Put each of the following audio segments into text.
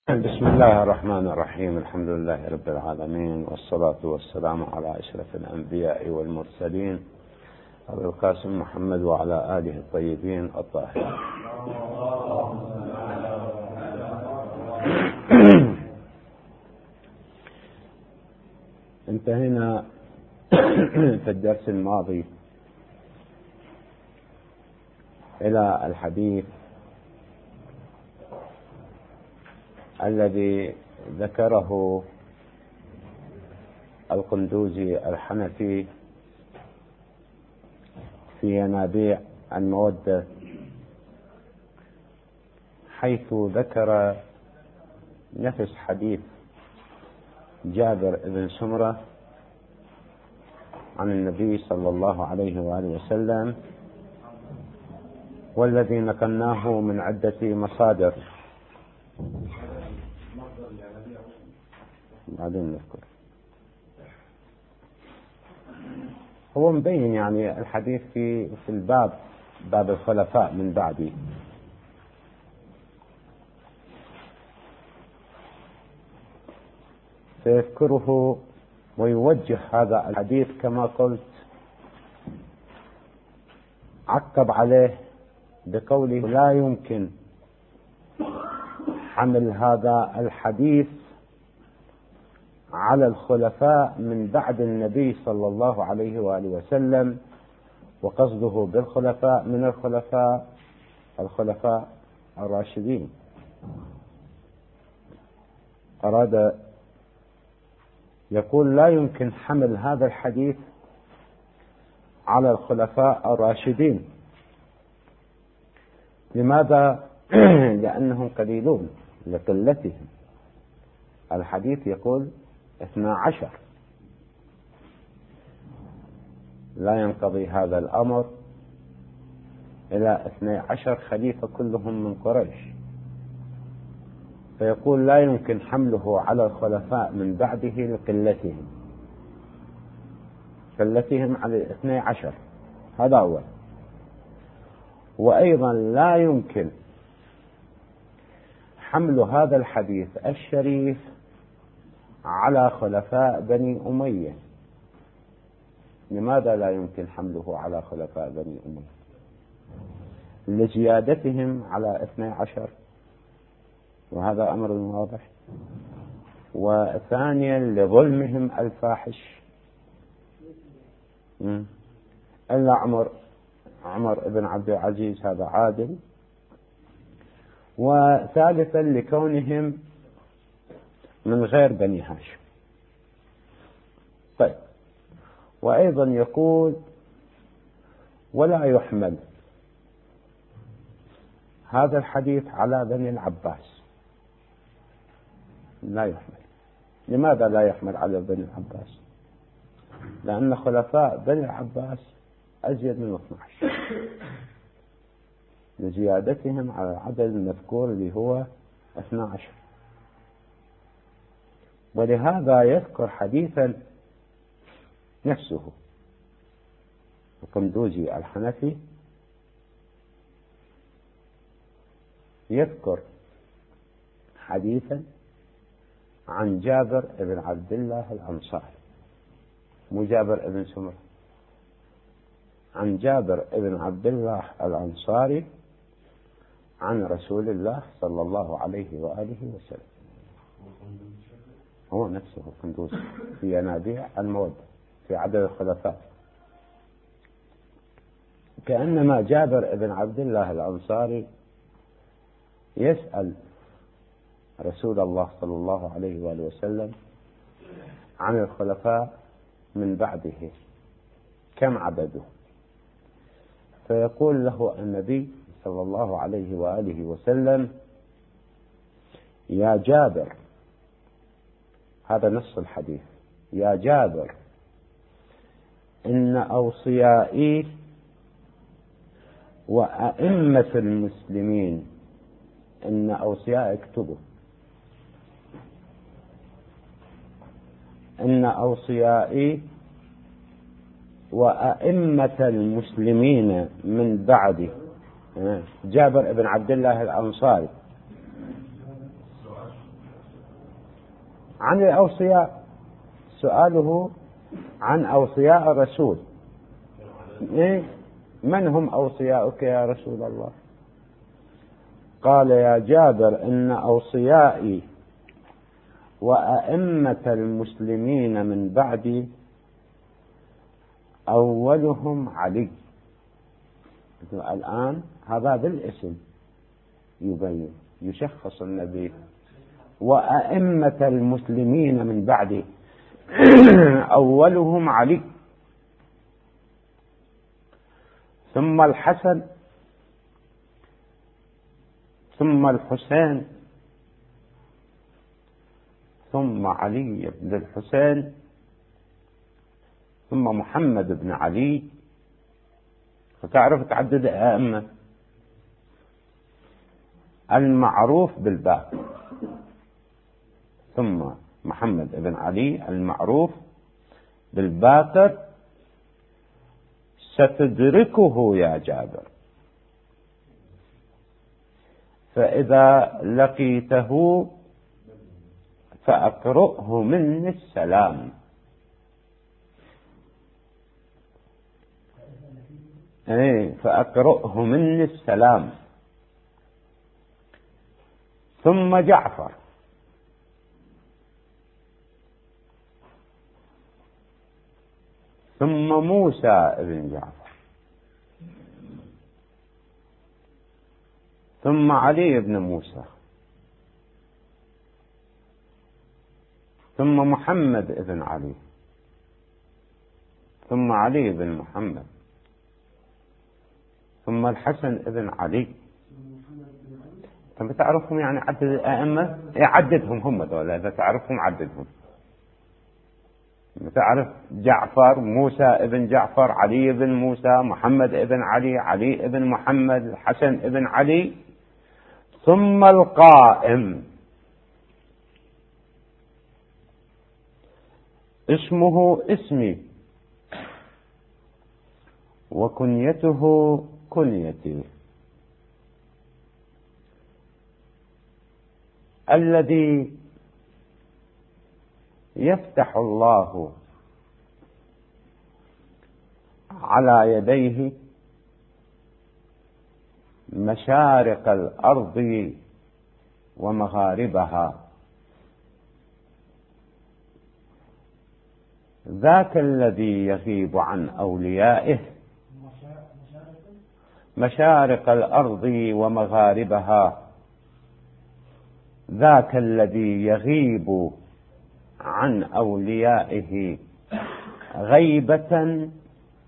بسم الله الرحمن الرحيم. الحمد لله رب العالمين، والصلاة والسلام على أشرف الأنبياء والمرسلين أبي القاسم محمد وعلى آله الطيبين الطاهرين. انتهينا في الدرس الماضي إلى الحديث الذي ذكره القندوزي الحنفي في ينابيع المودة، حيث ذكر نفس حديث جابر بن سمرة عن النبي صلى الله عليه وآله وسلم، والذي نقلناه من عدة مصادر. بعدين نذكر. هو مبين يعني الحديث في الباب، باب الخلفاء من بعدي. سيذكره ويوجه هذا الحديث كما قلت، عقب عليه بقوله: لا يمكن حمل هذا الحديث على الخلفاء من بعد النبي صلى الله عليه وآله وسلم، وقصده بالخلفاء من الخلفاء الراشدين. أراد يقول لا يمكن حمل هذا الحديث على الخلفاء الراشدين. لماذا؟ لأنهم قليلون لقلتهم. الحديث يقول 12، لا ينقضي هذا الأمر إلى 12 خليفة كلهم من قريش، فيقول لا يمكن حمله على الخلفاء من بعده قلتهم على 12. هذا أول. وأيضا لا يمكن حمل هذا الحديث الشريف على خلفاء بني أمية. لماذا لا يمكن حمله على خلفاء بني أمية؟ لزيادتهم على 12، وهذا أمر واضح. وثانيا لظلمهم الفاحش، إلا عمر بن عبد العزيز هذا عادل. وثالثا لكونهم من غير بني هاشم. طيب، وأيضا يقول: ولا يحمل هذا الحديث على بني العباس. لا يحمل. لماذا لا يحمل على بني العباس؟ لأن خلفاء بني العباس أزيد من 12 لزيادتهم على العدد المذكور اللي هو 12. ولهذا يذكر حديثا نفسه القندوزي الحنفي، يذكر حديثا عن جابر بن عبد الله الأنصاري، مو جابر بن سمرة، عن جابر بن عبد الله الأنصاري عن رسول الله صلى الله عليه وآله وسلم. هو نفسه القندوزي في ينابيع المودة في عدد الخلفاء. كأنما جابر بن عبد الله الأنصاري يسأل رسول الله صلى الله عليه وآله وسلم عن الخلفاء من بعده كم عدده، فيقول له النبي صلى الله عليه وآله وسلم: يا جابر، هذا نص الحديث، يا جابر، إن أوصيائي وأئمة المسلمين، إن أوصيائي اكتبوا، إن أوصيائي وأئمة المسلمين من بعدي. جابر بن عبد الله الأنصاري عن الأوصياء، سؤاله عن أوصياء الرسول. إيه؟ من هم أوصياؤك يا رسول الله؟ قال يا جابر إن أوصيائي وأئمة المسلمين من بعدي أولهم علي. الآن هذا بالاسم يبين يشخص النبي، وأئمة المسلمين من بعدي أولهم علي، ثم الحسن، ثم الحسين، ثم علي بن الحسين، ثم محمد بن علي. فتعرف تعدد الأئمة المعروف بالباء، ثم محمد بن علي المعروف بالباقر. ستدركه يا جابر، فإذا لقيته فأقرؤه مني السلام. فأقرؤه مني السلام. ثم جعفر، ثم موسى بن جعفر، ثم علي بن موسى، ثم محمد بن علي، ثم علي بن محمد، ثم الحسن بن علي. أنت تعرفهم يعني عدد الأئمة؟ عددهم هم دول، إذا تعرفهم عددهم. تعرف جعفر، موسى ابن جعفر، علي بن موسى، محمد ابن علي، علي ابن محمد، الحسن ابن علي. ثم القائم اسمه اسمي وكنيته كنيتي، الذي يفتح الله على يديه مشارق الأرض ومغاربها، ذاك الذي يغيب عن أوليائه مشارق الأرض ومغاربها، ذاك الذي يغيب عن أوليائه غيبة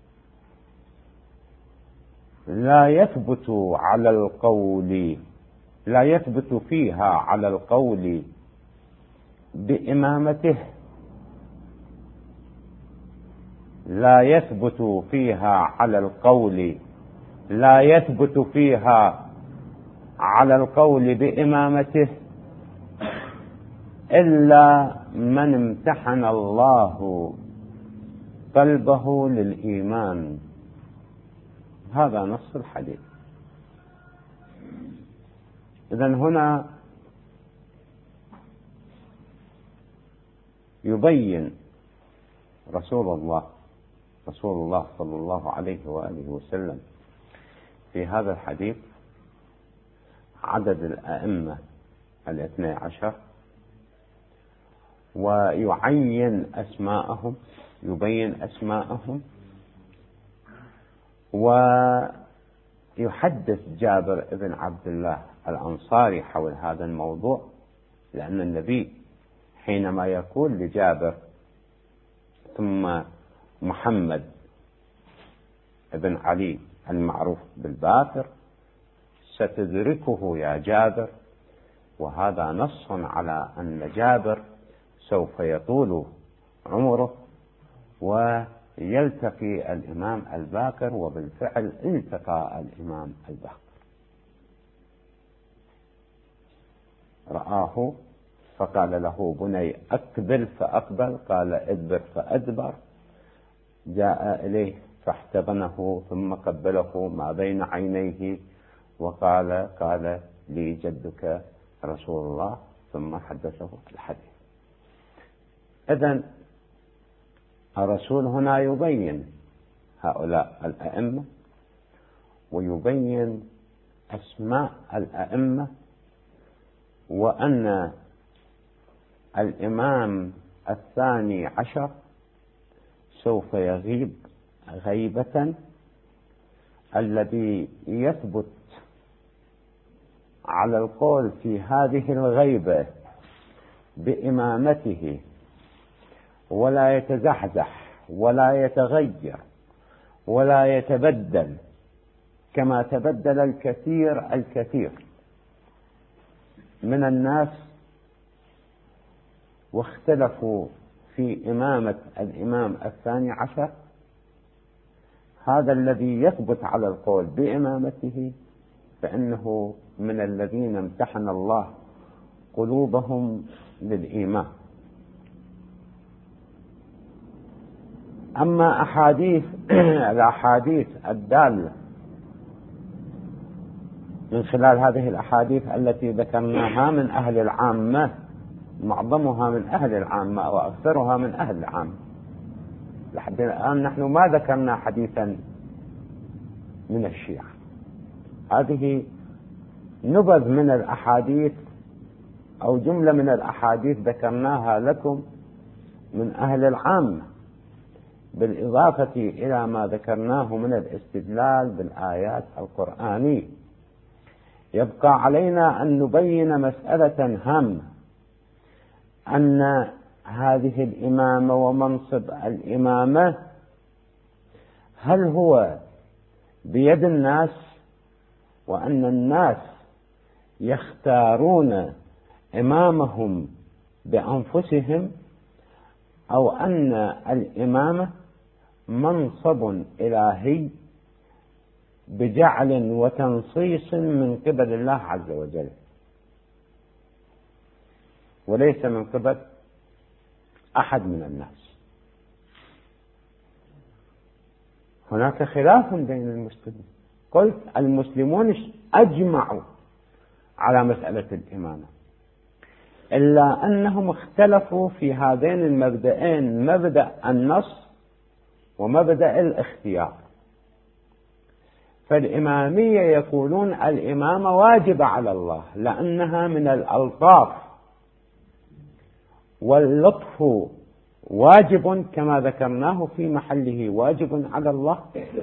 لا يثبت فيها على القول بإمامته، لا يثبت فيها على القول بإمامته إلا من امتحن الله قلبه للإيمان. هذا نص الحديث. إذن هنا يبين رسول الله صلى الله عليه وآله وسلم في هذا الحديث عدد الأئمة 12، ويعين أسماءهم، يبين أسماءهم، ويحدث جابر بن عبد الله الأنصاري حول هذا الموضوع، لأن النبي حينما يقول لجابر ثم محمد بن علي المعروف بالباقر ستدركه يا جابر، وهذا نص على أن جابر سوف يطول عمره ويلتقي الإمام الباقر، وبالفعل التقى الإمام الباقر، رآه فقال له بني أقبل فأقبل، قال ادبر فأدبر، جاء إليه فاحتضنه ثم قبله ما بين عينيه وقال قال لي جدك رسول الله، ثم حدثه الحديث. إذن الرسول هنا يبين هؤلاء الأئمة ويبين أسماء الأئمة، وأن الإمام الثاني عشر سوف يغيب غيبة. الذي يثبت على القول في هذه الغيبة بإمامته ولا يتزحزح ولا يتغير ولا يتبدل كما تبدل الكثير من الناس واختلفوا في إمامة الإمام الثاني عشر، هذا الذي يثبت على القول بإمامته فإنه من الذين امتحن الله قلوبهم للإيمان. أما الأحاديث الدالة من خلال هذه الأحاديث التي ذكرناها من أهل العامة، معظمها من أهل العامة وأكثرها من أهل العامة، لحد الآن نحن ما ذكرنا حديثا من الشيعة. هذه نبذ من الأحاديث أو جملة من الأحاديث ذكرناها لكم من أهل العامة، بالإضافة إلى ما ذكرناه من الاستدلال بالآيات القرآنية. يبقى علينا أن نبين مسألة هامة، أن هذه الإمامة ومنصب الإمامة هل هو بيد الناس، وأن الناس يختارون إمامهم بأنفسهم، أو أن الإمامة منصب إلهي بجعل وتنصيص من قبل الله عز وجل وليس من قبل أحد من الناس. هناك خلاف بين المسلمين. قلت المسلمون أجمعوا على مسألة الإمامة، إلا أنهم اختلفوا في هذين المبدأين، مبدأ النص ومبدأ الاختيار. فالإمامية يقولون الإمامة واجبة على الله لأنها من الألطاف، واللطف واجب كما ذكرناه في محله، واجب على الله،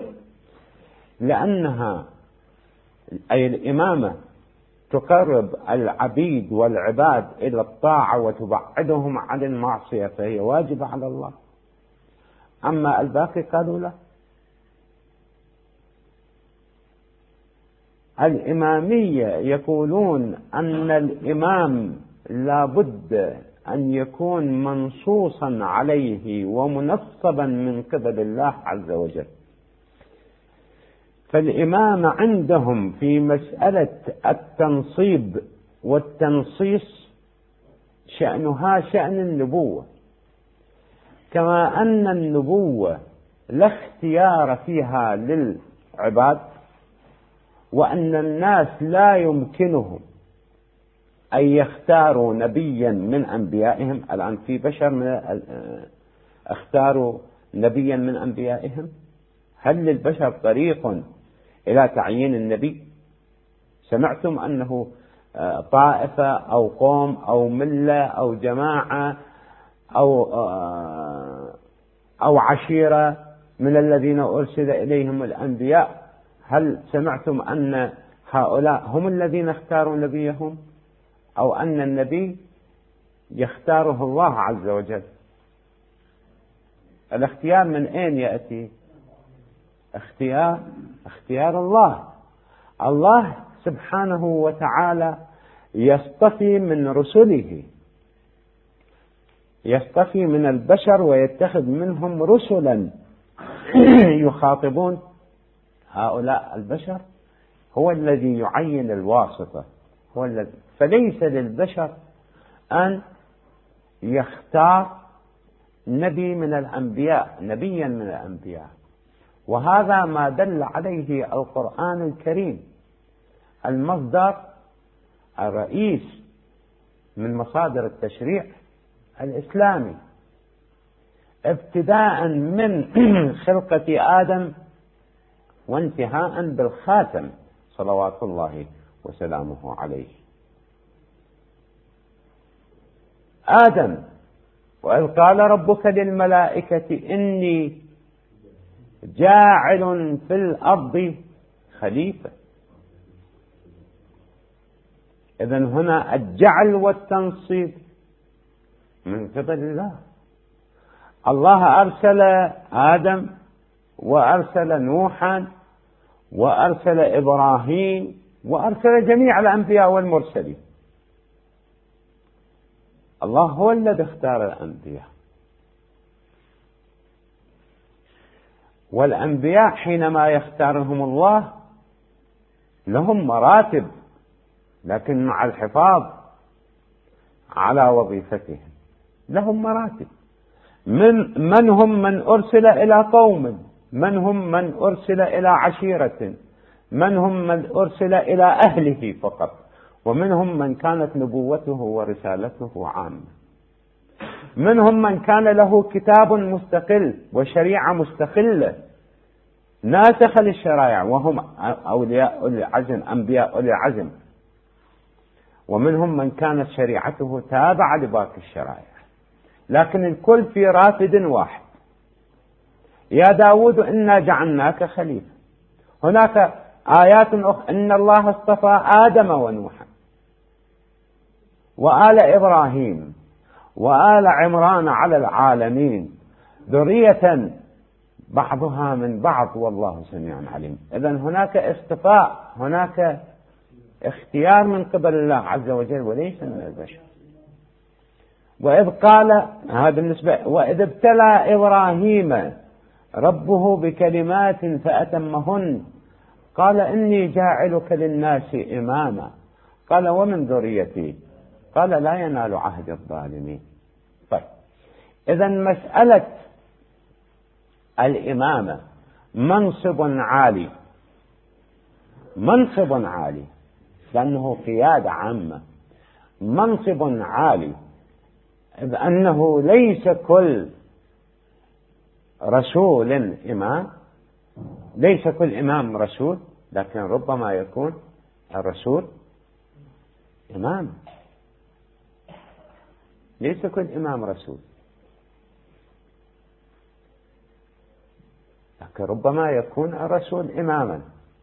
لأنها أي الإمامة تقرب العبيد والعباد إلى الطاعة وتبعدهم عن المعصية، فهي واجبة على الله. أما الباقي قالوا لا، الإمامية يقولون أن الإمام لا بد أن يكون منصوصا عليه ومنصبا من قبل الله عز وجل. فالإمام عندهم في مسألة التنصيب والتنصيص شأنها شأن النبوة، كما أن النبوة لا اختيار فيها للعباد، وأن الناس لا يمكنهم أن يختاروا نبيا من أنبيائهم. الآن في بشر اختاروا نبيا من أنبيائهم، هل للبشر طريق إلى تعيين النبي؟ سمعتم أنه طائفة أو قوم أو ملة أو جماعة أو عشيرة من الذين أرسل إليهم الأنبياء، هل سمعتم أن هؤلاء هم الذين اختاروا نبيهم، أو أن النبي يختاره الله عز وجل؟ الاختيار من أين يأتي؟ اختيار الله. الله سبحانه وتعالى يصطفي من رسله، يصطفي من البشر ويتخذ منهم رسلا يخاطبون هؤلاء البشر، هو الذي يعين الواسطة، فليس للبشر أن يختار نبيا من الأنبياء. وهذا ما دل عليه القرآن الكريم، المصدر الرئيس من مصادر التشريع الإسلامي، ابتداء من خلقة آدم وانتهاء بالخاتم صلوات الله وسلامه عليه. آدم: وإذ قال ربك للملائكة إني جاعل في الأرض خليفة. إذن هنا الجعل والتنصيب من قبل الله. الله أرسل آدم وأرسل نوحا وأرسل إبراهيم وأرسل جميع الأنبياء والمرسلين. الله هو الذي اختار الأنبياء، والأنبياء حينما يختارهم الله لهم مراتب، لكن مع الحفاظ على وظيفتهم لهم مراتب. من هم من أرسل إلى قوم، من هم من أرسل إلى عشيرة، من هم من أرسل إلى أهله فقط، ومنهم من كانت نبوته ورسالته عامة، منهم من كان له كتاب مستقل وشريعة مستقلة ناسخة للشرائع وهم أولياء أولي العزم، أنبياء أولي العزم، ومنهم من كانت شريعته تابعة لباقي الشرائع، لكن الكل في رافد واحد: يا داود إنا جعلناك خليفة. هناك آيات أخرى: إن الله اصطفى آدم ونوحا وآل إبراهيم وآل عمران على العالمين ذرية بعضها من بعض والله سميع عليم. إذن هناك اصطفاء، هناك اختيار من قبل الله عز وجل وليس من البشر. وإذ قال، هذا بالنسبة، وإذ ابتلى إبراهيم ربه بكلمات فأتمهن قال إني جاعلك للناس إماما قال ومن ذريتي قال لا ينال عهد الظالمين. طيب، إذن مسألة الإمامة منصب عالي، منصب عالي لأنه قيادة عامة، منصب عالي، إذ أنه ليس كل رسول إمام، ليس كل إمام رسول، لكن ربما يكون الرسول إمام. ليس كل إمام رسول، لكن ربما يكون الرسول إماما.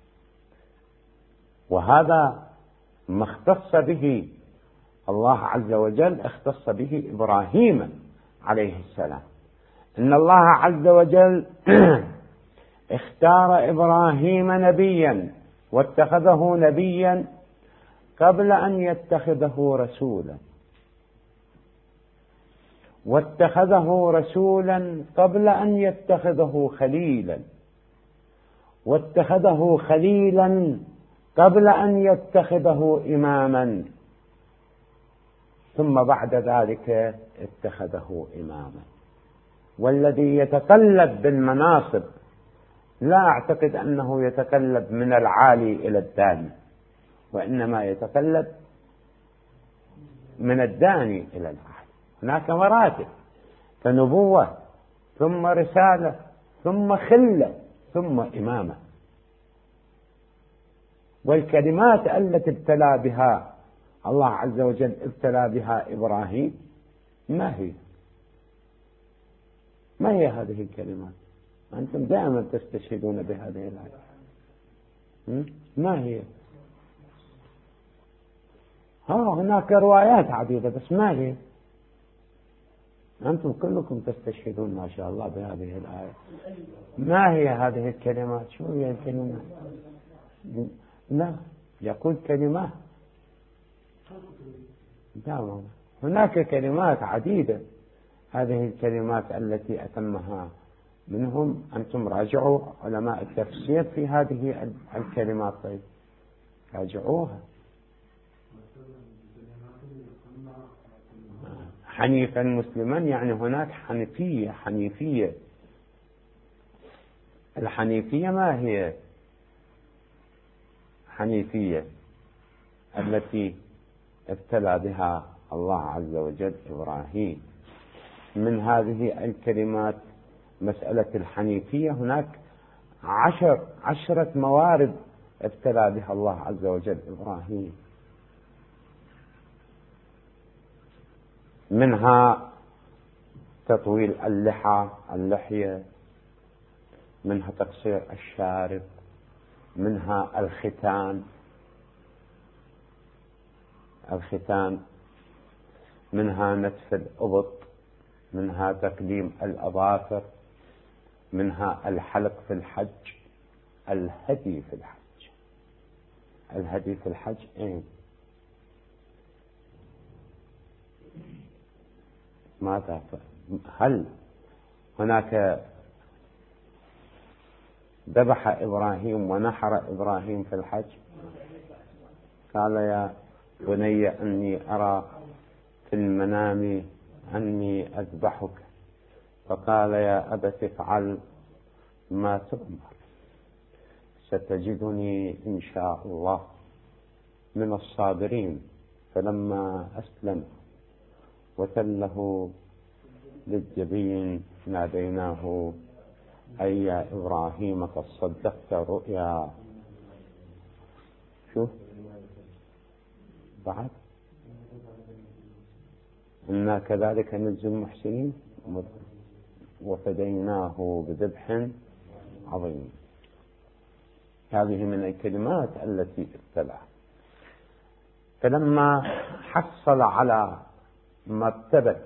وهذا ما اختص به الله عز وجل، اختص به إبراهيم عليه السلام. إن الله عز وجل اختار إبراهيم نبيا واتخذه نبيا قبل أن يتخذه رسولا، واتخذه رسولا قبل أن يتخذه خليلا، واتخذه خليلا قبل أن يتخذه إماما، ثم بعد ذلك اتخذه إماما. والذي يتقلب بالمناصب لا أعتقد أنه يتقلب من العالي إلى الداني، وإنما يتقلب من الداني إلى العالي. هناك مراتب، فنبوة ثم رسالة ثم خلة ثم إمامة. والكلمات التي ابتلى بها الله عز وجل، ابتلى بها إبراهيم، ما هي؟ ما هي هذه الكلمات؟ أنتم دائما تستشهدون بهذه الآية. ما هي؟ هناك روايات عديدة، بس ما هي؟ أنتم كلكم تستشهدون ما شاء الله بهذه الآية. ما هي هذه الكلمات؟ شو هي الكلمات؟ لا، يقول كلمات. لا، هناك كلمات عديدة. هذه الكلمات التي أتمها منهم، أنتم راجعوا علماء التفسير في هذه الكلمات. طيب راجعوها. حنيفا مسلما يعني هناك حنيفية. حنيفية، الحنيفية ما هي؟ حنيفية التي ابتلى بها الله عز وجل إبراهيم. من هذه الكلمات مسألة الحنيفية. هناك 10 موارد ابتلى بها الله عز وجل إبراهيم، منها تطويل اللحية، منها تقصير الشارب، منها الختان، منها نتف الإبط، منها تقديم الأظافر، منها الحلق في الحج، الهدي في الحج إيه؟ ماذا؟ هل هناك ذبح إبراهيم ونحر إبراهيم في الحج؟ قال يا بني أني أرى في المنام أني أذبحك، فقال يا أبت افعل ما تؤمر، ستجدني إن شاء الله من الصابرين. فلما أسلم وتله للجبين ناديناه أي يا إبراهيم قد صدقت رؤيا. شوف بعد إنا كذلك نجزي المحسنين وفديناه بذبح عظيم. هذه من الكلمات التي ابتلى. فلما حصل على مرتبة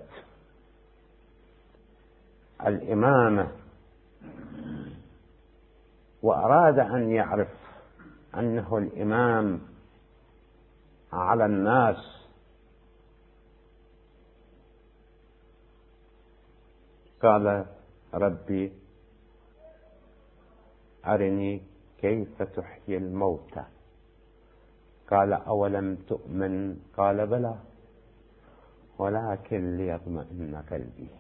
الإمامة وأراد أن يعرف أنه الإمام على الناس، قال ربي أرني كيف تحيي الموتى. قال أولم تؤمن؟ قال بلى ولكن ليطمئن قلبي.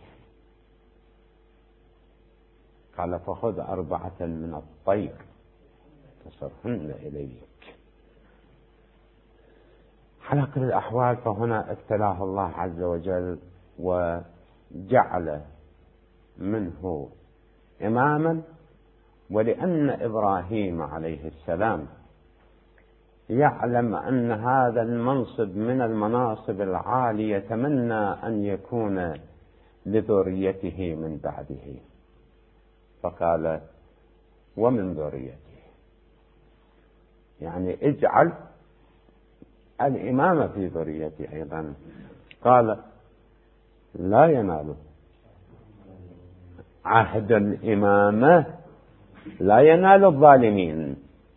قال فخذ 4 من الطير فصرهن إليك. على كل الأحوال فهنا ابتلاه الله عز وجل وجعل منه إماما. ولأن إبراهيم عليه السلام يعلم أن هذا المنصب من المناصب العالية، يتمنى أن يكون لذريته من بعده، فقال ومن ذريته، يعني اجعل الإمامة في ذريته أيضا. قال لا ينال عهد الإمامة، لا ينال الظالمين.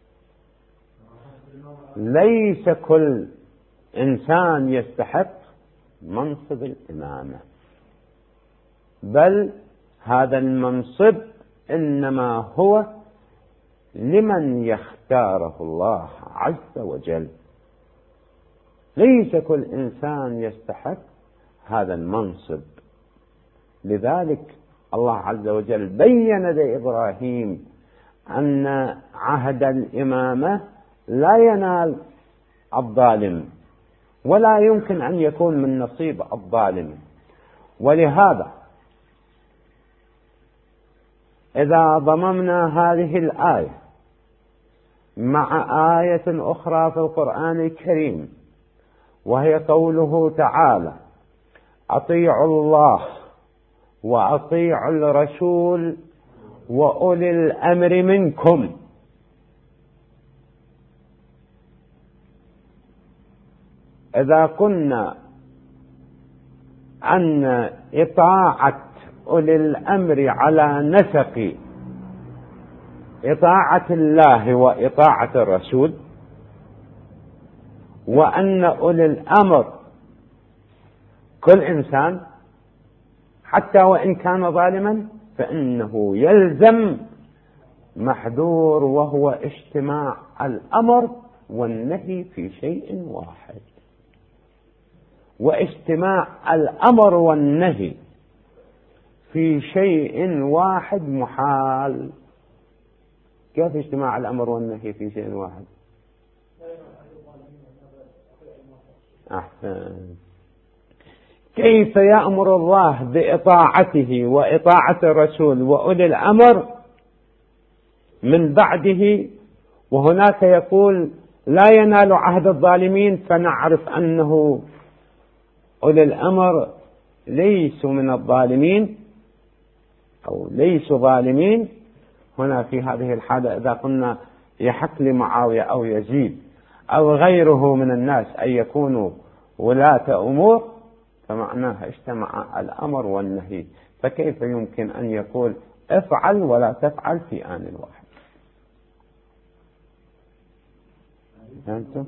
ليس كل إنسان يستحق منصب الإمامة، بل هذا المنصب إنما هو لمن يختاره الله عز وجل. ليس كل إنسان يستحق هذا المنصب. لذلك الله عز وجل بين لإبراهيم أن عهد الإمامة لا ينال الظالم، ولا يمكن أن يكون من نصيب الظالم. ولهذا إذا ضممنا هذه الآية مع آية أخرى في القرآن الكريم، وهي قوله تعالى أطيعوا الله وأطيعوا الرسول وأولي الأمر منكم، إذا قلنا أن إطاعة أولي الأمر على نسق إطاعة الله وإطاعة الرسول، وأن أولي الأمر كل إنسان حتى وإن كان ظالما فإنه يلزم محذور، وهو اجتماع الأمر والنهي في شيء واحد. واجتماع الأمر والنهي في شيء واحد محال. كيف اجتماع الأمر والنهي في شيء واحد؟ أحسن. كيف يأمر الله بإطاعته وإطاعة الرسول وأولي الأمر من بعده، وهناك يقول لا ينال عهد الظالمين، فنعرف أنه أولي الأمر ليسوا من الظالمين أو ليسوا ظالمين. هنا في هذه الحالة إذا قلنا يحق لمعاوية أو يزيد أو غيره من الناس أن يكونوا ولاة أمور، فمعناها اجتمع الأمر والنهي، فكيف يمكن أن يقول افعل ولا تفعل في آن واحد؟ أنتم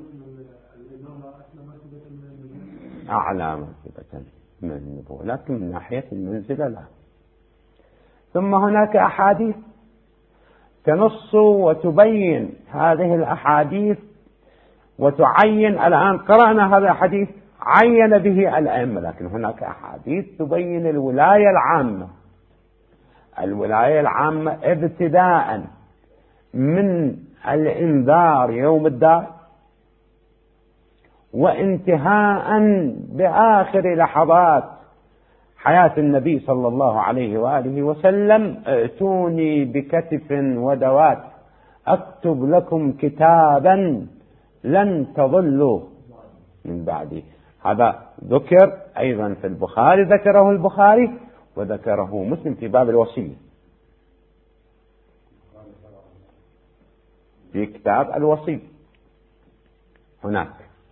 أعلى مرتبة من النبوة، لكن من ناحية المنزلة لا. ثم هناك أحاديث تنص وتبين هذه الأحاديث وتعين. الآن قرأنا هذا الحديث عين به الأئمة، لكن هناك أحاديث تبين الولاية العامة. الولاية العامة ابتداء من الإنذار يوم الدار، وانتهاء بآخر لحظات حياة النبي صلى الله عليه وآله وسلم: ائتوني بكتف ودوات أكتب لكم كتابا لن تضلوا من بعدي. هذا ذكر أيضا في البخاري، ذكره البخاري وذكره مسلم في باب الوصية، في كتاب الوصية هناك،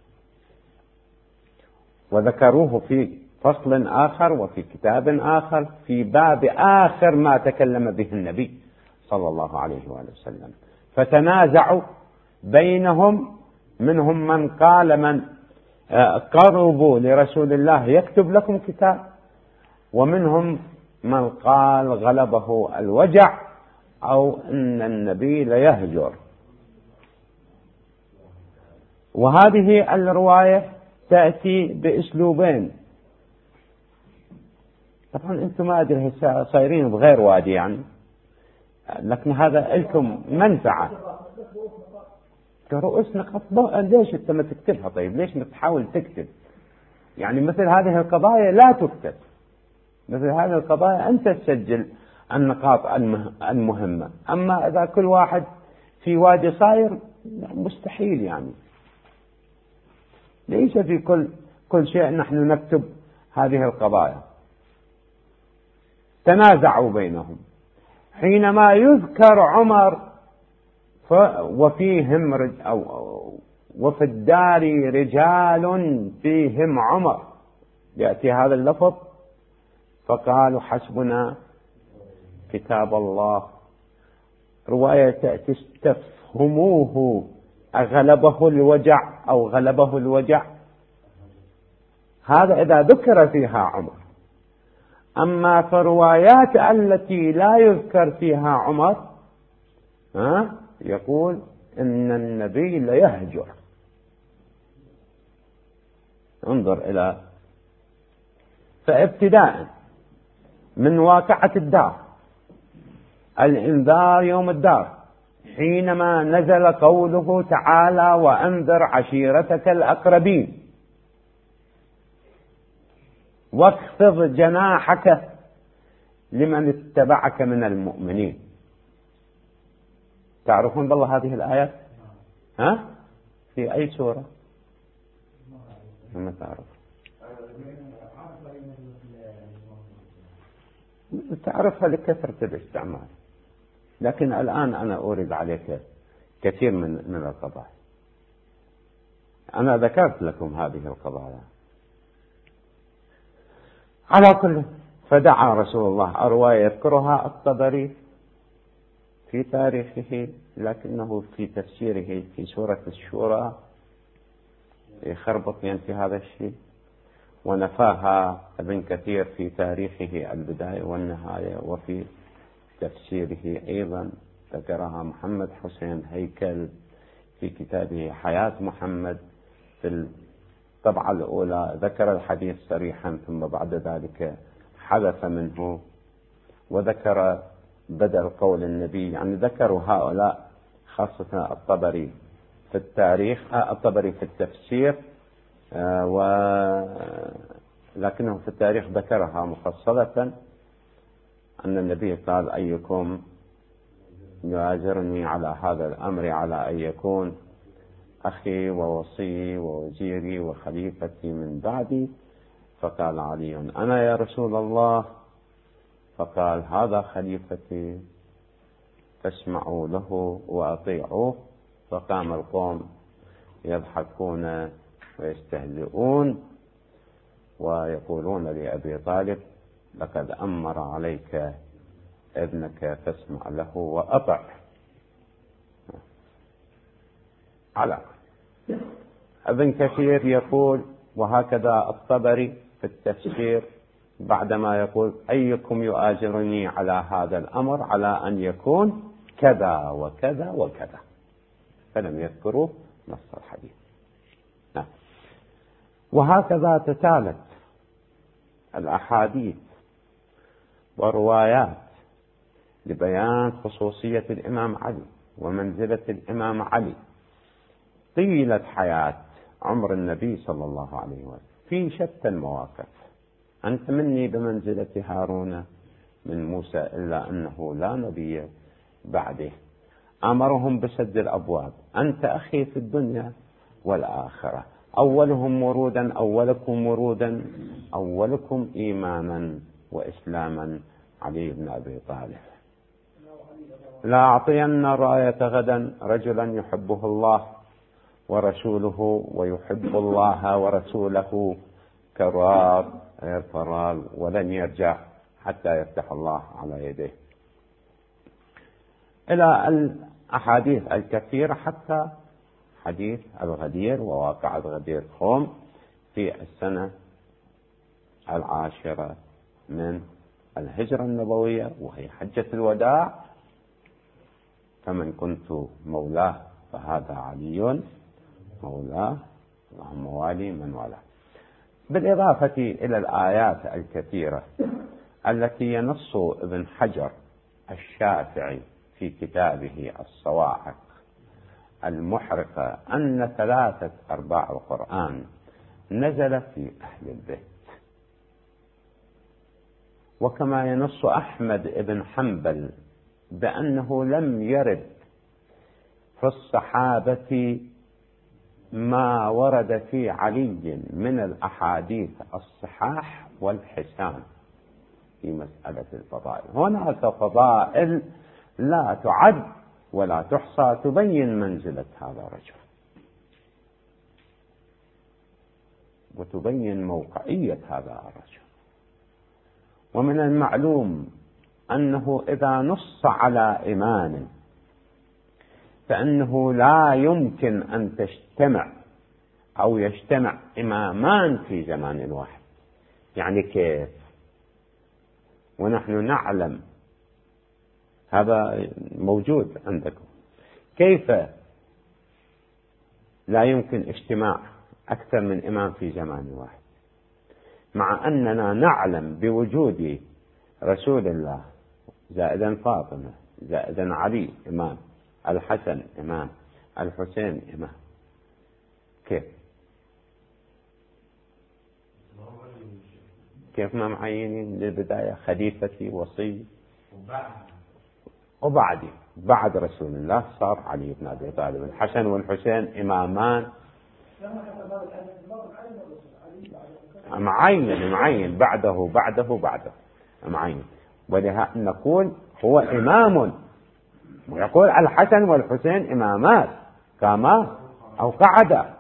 وذكروه في فصل آخر وفي كتاب آخر في باب آخر ما تكلم به النبي صلى الله عليه وآله وسلم. فتنازعوا بينهم، منهم من قال من قربوا لرسول الله يكتب لكم كتاب، ومنهم من قال غلبه الوجع أو أن النبي ليهجر. وهذه الرواية تأتي بأسلوبين. طبعا أنتم ما أدري صايرين بغير وادي يعني، لكن هذا لكم منفعة كرؤوس نقاط. ليش أنت ما تكتبها؟ طيب ليش ما تحاول تكتب؟ يعني مثل هذه القضايا لا تكتب، مثل هذه القضايا أنت تسجل النقاط المهمة. أما إذا كل واحد في وادي صاير مستحيل يعني. ليس في كل شيء نحن نكتب هذه القضايا. تنازعوا بينهم حينما يذكر عمر وفيهم وفي الدار رجال فيهم عمر، يأتي هذا اللفظ: فقالوا حسبنا كتاب الله. رواية تأتي: استفهموه أغلبه الوجع أو غلبه الوجع. هذا إذا ذكر فيها عمر. أما في الروايات التي لا يذكر فيها عمر يقول إن النبي ليهجر. انظر إلى، فابتداء من واقعة الدار، الإنذار يوم الدار، حينما نزل قوله تعالى: وأنذر عشيرتك الأقربين، واخفض جناحك لمن اتبعك من المؤمنين. تعرفون بالله هذه الآيات؟ في أي سورة؟ ما تعرف؟ تعرفها لكثرة الاستعمال، لكن الآن أنا أورد عليك كثير من القضايا. أنا ذكرت لكم هذه القضايا. على كل، فدعا رسول الله. الرواية يذكرها الطبري في تاريخه، لكنه في تفسيره في سورة الشورى يخربط في هذا الشيء، ونفاها ابن كثير في تاريخه البداية والنهاية، وفي تفسيره أيضا ذكرها محمد حسين هيكل في كتابه حياة محمد في الطبعة الأولى. ذكر الحديث صريحا، ثم بعد ذلك حذف منه وذكر بدل قول النبي. يعني ذكروا هؤلاء خاصة الطبري في التاريخ، الطبري في التفسير، لكنه في التاريخ ذكرها مفصلة أن النبي قال: أيكم يؤازرني على هذا الأمر على أن يكون أخي ووصي ووزيري وخليفتي من بعدي؟ فقال علي: أنا يا رسول الله. فقال: هذا خليفتي فاسمعوا له وأطيعوه. فقام القوم يضحكون ويستهزئون ويقولون لأبي طالب: لقد أمر عليك ابنك فاسمع له وأطع. على ابن كثير يقول، وهكذا الطبري في التفسير بعدما يقول: أيكم يؤازرني على هذا الأمر على أن يكون كذا وكذا وكذا، فلم يذكروا نص الحديث. نعم. وهكذا تتالت الأحاديث وروايات لبيان خصوصية الإمام علي ومنزلة الإمام علي طيلة حياة عمر النبي صلى الله عليه وسلم في شتى المواقف. أنت مني بمنزلة هارون من موسى، إلا أنه لا نبي بعده. أمرهم بسد الأبواب: أنت أخي في الدنيا والآخرة، أولهم ورودا أولكم ورودا أولكم إيمانا وإسلاما علي بن أبي طالب. لا أعطين راية غدا رجلا يحبه الله ورسوله ويحب الله ورسوله كرار غير فرار، ولن يرجع حتى يفتح الله على يديه. إلى الأحاديث الكثيرة، حتى حديث الغدير وواقعة غدير خوم في السنة 10 من الهجرة النبوية، وهي حجة الوداع: فمن كنت مولاه فهذا علي مولاه، اللهم والي من والاه. بالإضافة إلى الآيات الكثيرة التي ينص ابن حجر الشافعي في كتابه الصواعق المحرقة أن 3/4 القرآن نزل في أهل البيت. وكما ينص أحمد بن حنبل بأنه لم يرد في الصحابة ما ورد في علي من الأحاديث الصحاح والحسان في مسألة الفضائل. هناك فضائل لا تعد ولا تحصى تبين منزلة هذا الرجل وتبين موقعية هذا الرجل. ومن المعلوم أنه إذا نص على إمام فإنه لا يمكن أن تجتمع أو يجتمع إمامان في زمان واحد. يعني كيف؟ ونحن نعلم هذا موجود عندكم. كيف لا يمكن اجتماع أكثر من إمام في زمان واحد، مع أننا نعلم بوجود رسول الله زائدا فاطمة زائدا علي إمام، الحسن إمام، الحسين إمام؟ كيف ما معينين للبداية خليفتي وصي وبعدي بعد رسول الله صار علي بن أبي طالب. الحسن والحسين إمامان، معين بعده معين. ولهذا نقول هو إمام، ويقول الحسن والحسين إمامات كما أو قعدا،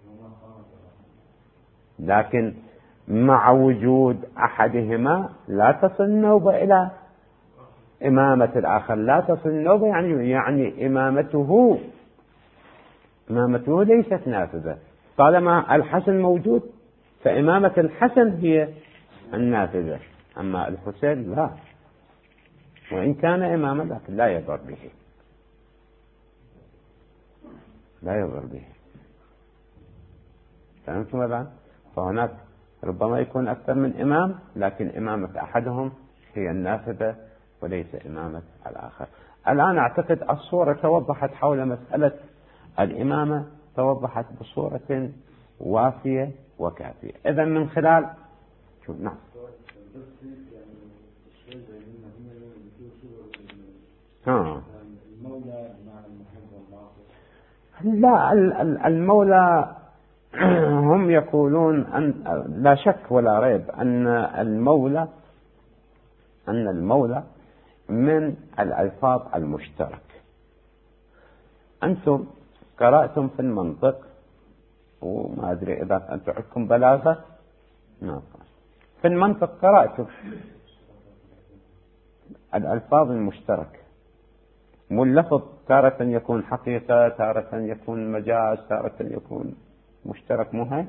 لكن مع وجود أحدهما لا تصل النوبة إلى إمامة الآخر. لا تصل النوبة يعني إمامته ليست نافذة. طالما الحسن موجود فإمامة الحسن هي النافذة، أما الحسين لا، وإن كان إماما لكن لا يضر به. فهمتم الآن؟ فهناك ربما يكون أكثر من إمام، لكن إمامة أحدهم هي النافذة وليس إمامة الآخر. الآن أعتقد الصورة توضحت حول مسألة الإمامة، توضحت بصورة وافية وكافية. إذن من خلال نعم. لا، المولى هم يقولون أن لا شك ولا ريب أن المولى من الألفاظ المشترك. أنتم قرأتم في المنطق، وما أدري إذا أنتم عندكم بلاغة، في المنطق قرأتم الألفاظ المشتركة، واللفظ تارة يكون حقيقة، تارة يكون مجاز، تارة يكون مشترك. مهم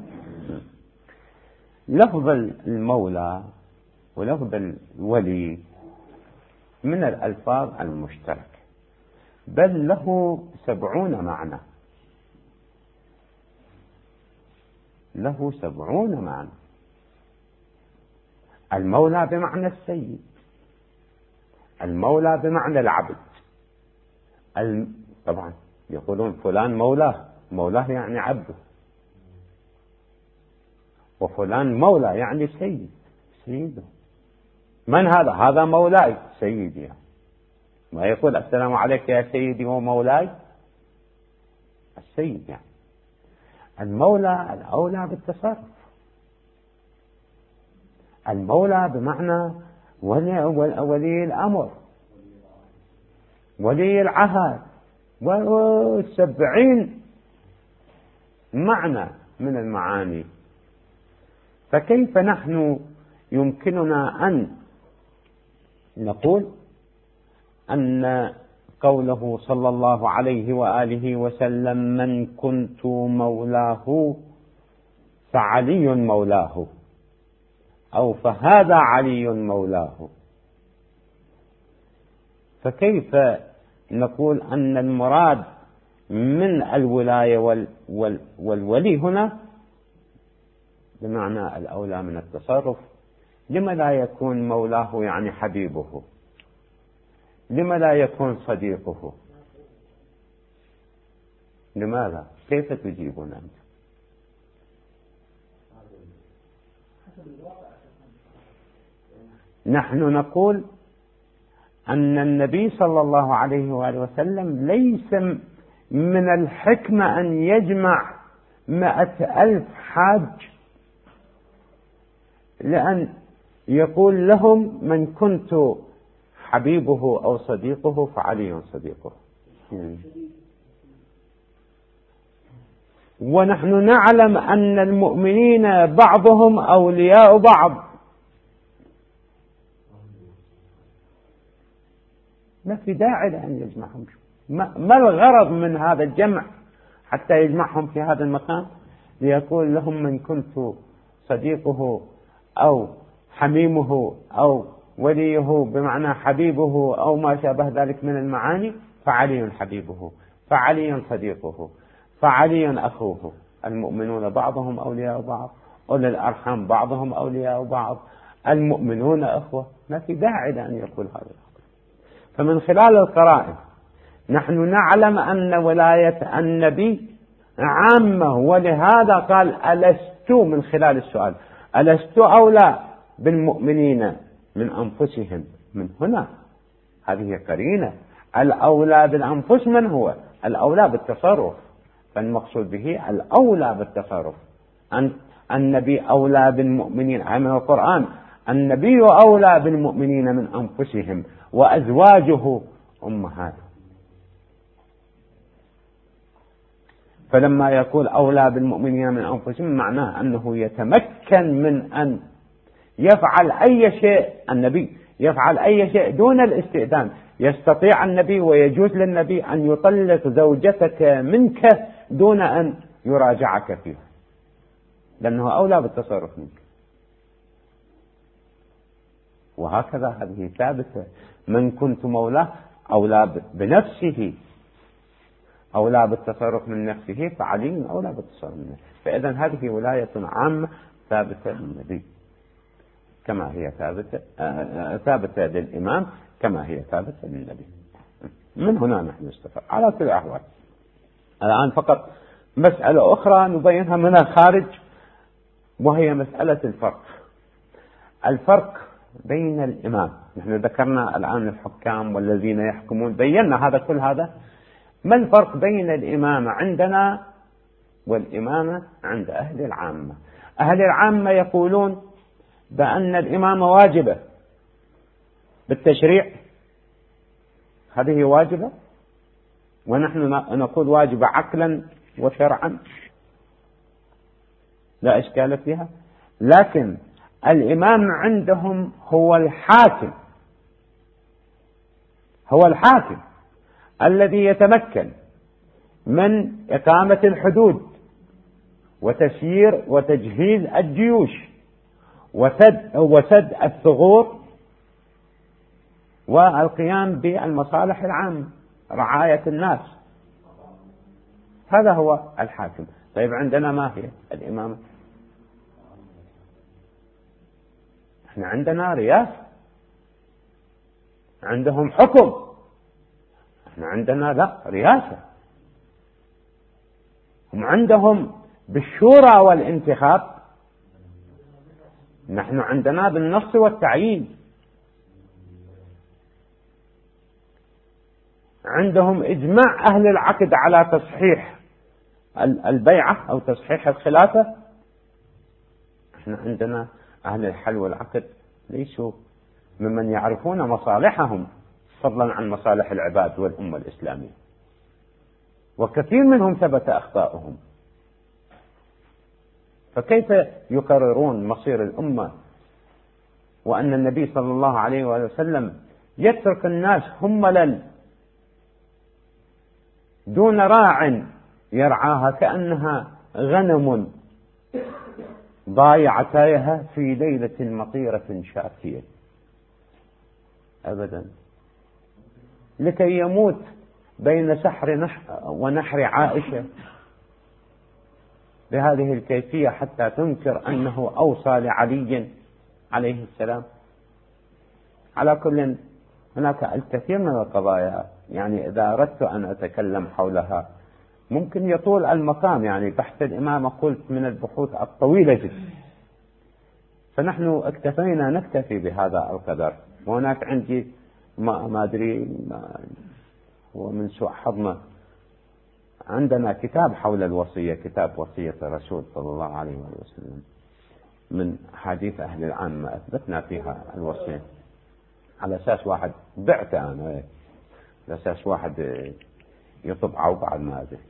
لفظ المولى ولفظ الولي من الألفاظ المشتركة، بل له 70 معنى، له 70 معنى. المولى بمعنى السيد، المولى بمعنى العبد. طبعا يقولون فلان مولاه يعني عبده، وفلان مولى يعني سيده. من هذا مولاي سيدي، ما يقول السلام عليك يا سيدي ومولاي، السيد يعني. المولى الأولى بالتصرف، المولى بمعنى ولي الأمر، ولي العهد، 70 معنى من المعاني. فكيف نحن يمكننا أن نقول أن قوله صلى الله عليه وآله وسلم من كنت مولاه فعلي مولاه، أو فهذا علي مولاه؟ فكيف نقول أن المراد من الولاية والولي هنا بمعنى الأولى من التصرف؟ لما لا يكون مولاه يعني حبيبه؟ لما لا يكون صديقه؟ لماذا؟ كيف تجيبون أنت؟ نحن نقول أن النبي صلى الله عليه وآله وسلم ليس من الحكمة أن يجمع 100,000 حاج لأن يقول لهم من كنت حبيبه أو صديقه فعلي صديقه. ونحن نعلم أن المؤمنين بعضهم أولياء بعض، ما في داعي لأن يجمعهم. ما الغرض من هذا الجمع حتى يجمعهم في هذا المكان؟ ليقول لهم من كنت صديقه أو حميمه أو وليه بمعنى حبيبه أو ما شابه ذلك من المعاني، فعلي حبيبه، فعلي صديقه، فعلي أخوه. المؤمنون بعضهم أولياء بعض، أولي الأرحام بعضهم أولياء بعض، المؤمنون أخوة. ما في داعي لأن يقول هذا. فمن خلال القرائن نحن نعلم أن ولاية النبي عامة، ولهذا قال ألست، من خلال السؤال ألست أولى بالمؤمنين من أنفسهم؟ من هنا هذه قرينة. الأولى بالأنفس من هو؟ الأولى بالتصرف، فالمقصود به الأولى بالتصرف. النبي أولى بالمؤمنين، عن القرآن النبي أولى بالمؤمنين من أنفسهم وأزواجه أمهاتهم. فلما يقول أولى بالمؤمنين من أنفسهم معناه أنه يتمكن من أن يفعل أي شيء، النبي يفعل أي شيء دون الاستئذان. يستطيع النبي ويجوز للنبي أن يطلق زوجتك منك دون أن يراجعك فيها، لأنه أولى بالتصرف منك. وهكذا هذه ثابتة. من كنت مولاه أولى بنفسه، أولى بالتصرف من نفسه، فعلي أولى بالتصرف من نفسه. فإذا هذه ولاية عامة ثابتة للنبي كما هي ثابتة للإمام كما هي ثابتة للنبي. من هنا نحن نستفاد على كل الأحوال. الآن فقط مسألة أخرى نبينها من الخارج، وهي مسألة الفرق الفرق بين الإمام، نحن ذكرنا الآن الحكام والذين يحكمون، بينا هذا كل هذا. ما الفرق بين الإمامة عندنا والإمامة عند أهل العامة؟ أهل العامة يقولون بأن الإمامة واجبة بالتشريع، هذه واجبة، ونحن نقول واجبة عقلا وشرعا، لا إشكال فيها. لكن الإمام عندهم هو الحاكم، هو الحاكم الذي يتمكن من إقامة الحدود وتسيير وتجهيز الجيوش وسد الثغور والقيام بالمصالح العامة، رعاية الناس، هذا هو الحاكم. طيب عندنا ما هي الإمامة؟ احنا عندنا رياسة، عندهم حكم، احنا عندنا لا رياسة. هم عندهم بالشورى والانتخاب، نحن عندنا بالنص والتعيين. عندهم إجماع أهل العقد على تصحيح البيعة أو تصحيح الخلافة. احنا عندنا أهل الحل والعقد ليسوا ممن يعرفون مصالحهم فضلا عن مصالح العباد والأمة الإسلامية، وكثير منهم ثبت أخطاؤهم. فكيف يقررون مصير الأمة وأن النبي صلى الله عليه وسلم يترك الناس هملا دون راع يرعاها كأنها غنم ضايعتها في ليلة مطيرة شاتية؟ أبدا، لكي يموت بين سحر ونحر عائشة بهذه الكيفية حتى تنكر أنه أوصى لعلي عليه السلام. على كل، هناك الكثير من القضايا، يعني إذا أردت أن أتكلم حولها ممكن يطول المقام، يعني بحث الإمامة قلت من البحوث الطويلة جدا، فنحن اكتفينا نكتفي بهذا القدر. وهناك عندي ما أدري ومن سوء حظنا عندنا كتاب حول الوصية، كتاب وصية الرسول صلى الله عليه وسلم من حديث أهل العامة، أثبتنا فيها الوصية على أساس واحد بعت أنا، على أساس واحد يطبعه بعد ما أدري.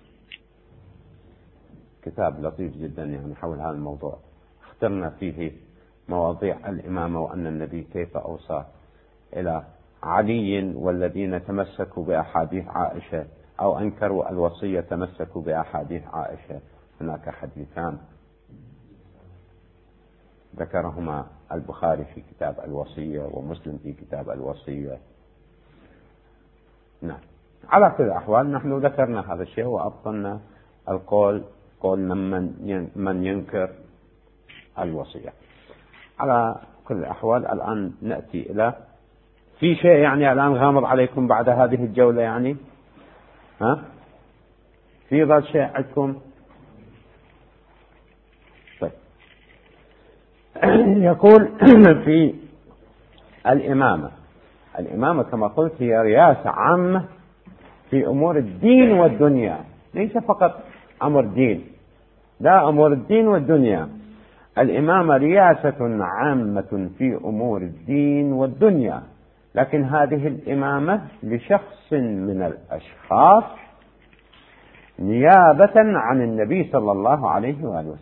كتاب لطيف جدا يعني حول هذا الموضوع، اخترنا فيه مواضيع الإمامة وأن النبي كيف أوصى إلى علي، والذين تمسكوا بأحاديث عائشة أو أنكروا الوصية تمسكوا بأحاديث عائشة. هناك حديثان ذكرهما البخاري في كتاب الوصية ومسلم في كتاب الوصية. نعم، على كل الأحوال نحن ذكرنا هذا الشيء وأبطلنا القول قول من ينكر الوصية. على كل الأحوال الآن نأتي إلى في شيء يعني الآن غامض عليكم بعد هذه الجولة، يعني في ظل شيء عندكم؟ طيب. يقول في الإمامة كما قلت هي رياسة عامة في أمور الدين والدنيا، ليس فقط أمر دين، لا، أمور الدين والدنيا. الإمامة رياسة عامة في أمور الدين والدنيا، لكن هذه الإمامة لشخص من الأشخاص نيابة عن النبي صلى الله عليه وآله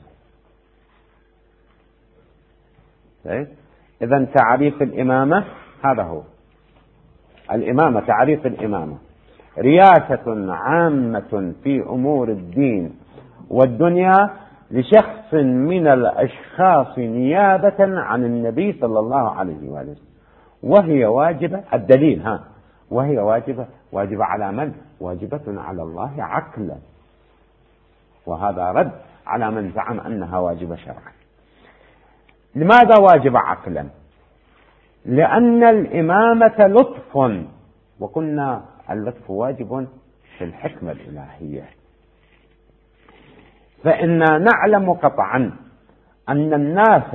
وسلم. إذن تعريف الإمامة هذا هو الإمامة. تعريف الإمامة رياسة عامة في أمور الدين والدنيا لشخص من الأشخاص نيابة عن النبي صلى الله عليه وآله وسلم، وهي واجبة. الدليل وهي واجبة على من؟ واجبة على الله عقلا، وهذا رد على من زعم أنها واجبة شرعا. لماذا واجبة عقلا؟ لأن الإمامة لطف، وقلنا اللطف واجب في الحكمة الإلهية، فإنا نعلم قطعا أن الناس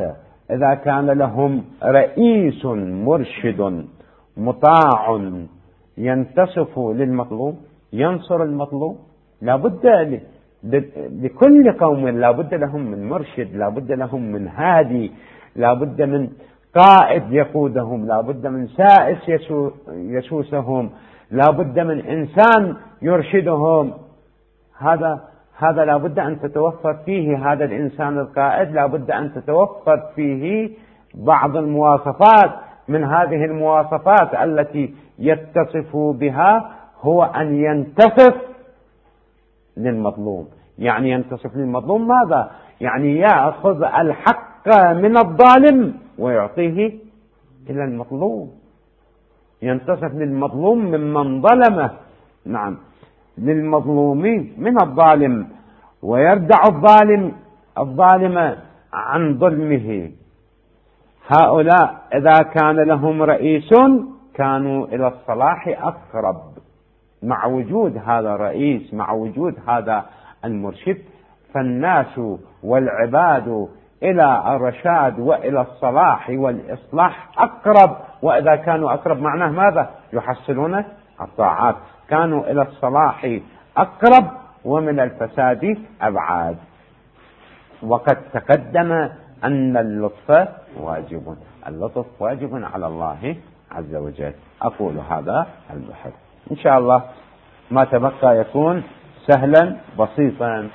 إذا كان لهم رئيس مرشد مطاع ينتصف للمطلوب ينصر المطلوب، لابد لكل قوم لابد لهم من مرشد، لابد لهم من هادي، لابد من قائد يقودهم، لابد من سائس يسوسهم، لابد من إنسان يرشدهم. هذا لابد أن تتوفر فيه، هذا الإنسان القائد لابد أن تتوفر فيه بعض المواصفات. من هذه المواصفات التي يتصف بها هو أن ينتصف للمظلوم. يعني ينتصف للمظلوم ماذا؟ يعني يأخذ الحق من الظالم ويعطيه إلى المظلوم، ينتصف للمظلوم ممن ظلمه، نعم، للمظلوم من الظالم، ويردع الظالم عن ظلمه. هؤلاء إذا كان لهم رئيس كانوا إلى الصلاح أقرب. مع وجود هذا الرئيس، مع وجود هذا المرشد، فالناس والعباد إلى الرشاد وإلى الصلاح والإصلاح أقرب. وإذا كانوا أقرب معناه ماذا؟ يحصلون الطاعات. كانوا إلى الصلاح أقرب ومن الفساد أبعد. وقد تقدم أن اللطف واجب، اللطف واجب على الله عز وجل. أقول هذا البحث، إن شاء الله ما تبقى يكون سهلا بسيطا.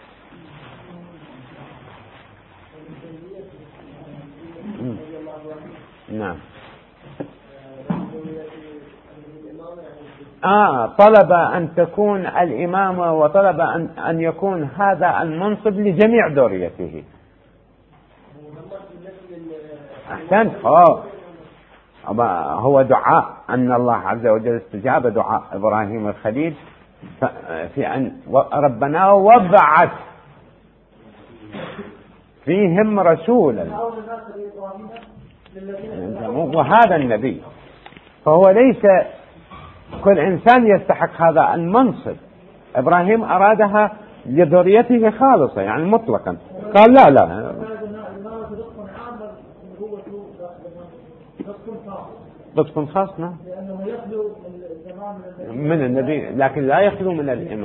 نعم. طلب أن تكون الإمامة، وطلب أن يكون هذا المنصب لجميع ذريته. أحسنت. هو دعاء أن الله عز وجل استجاب دعاء إبراهيم الخليل في أن ربنا وابعث فيهم رسولا، وهذا النبي. فهو ليس كل إنسان يستحق هذا المنصب. إبراهيم أرادها لذريته خالصة، يعني مطلقا، قال لا لطف خاص من النبي، لكن لا يخلو من الإمام.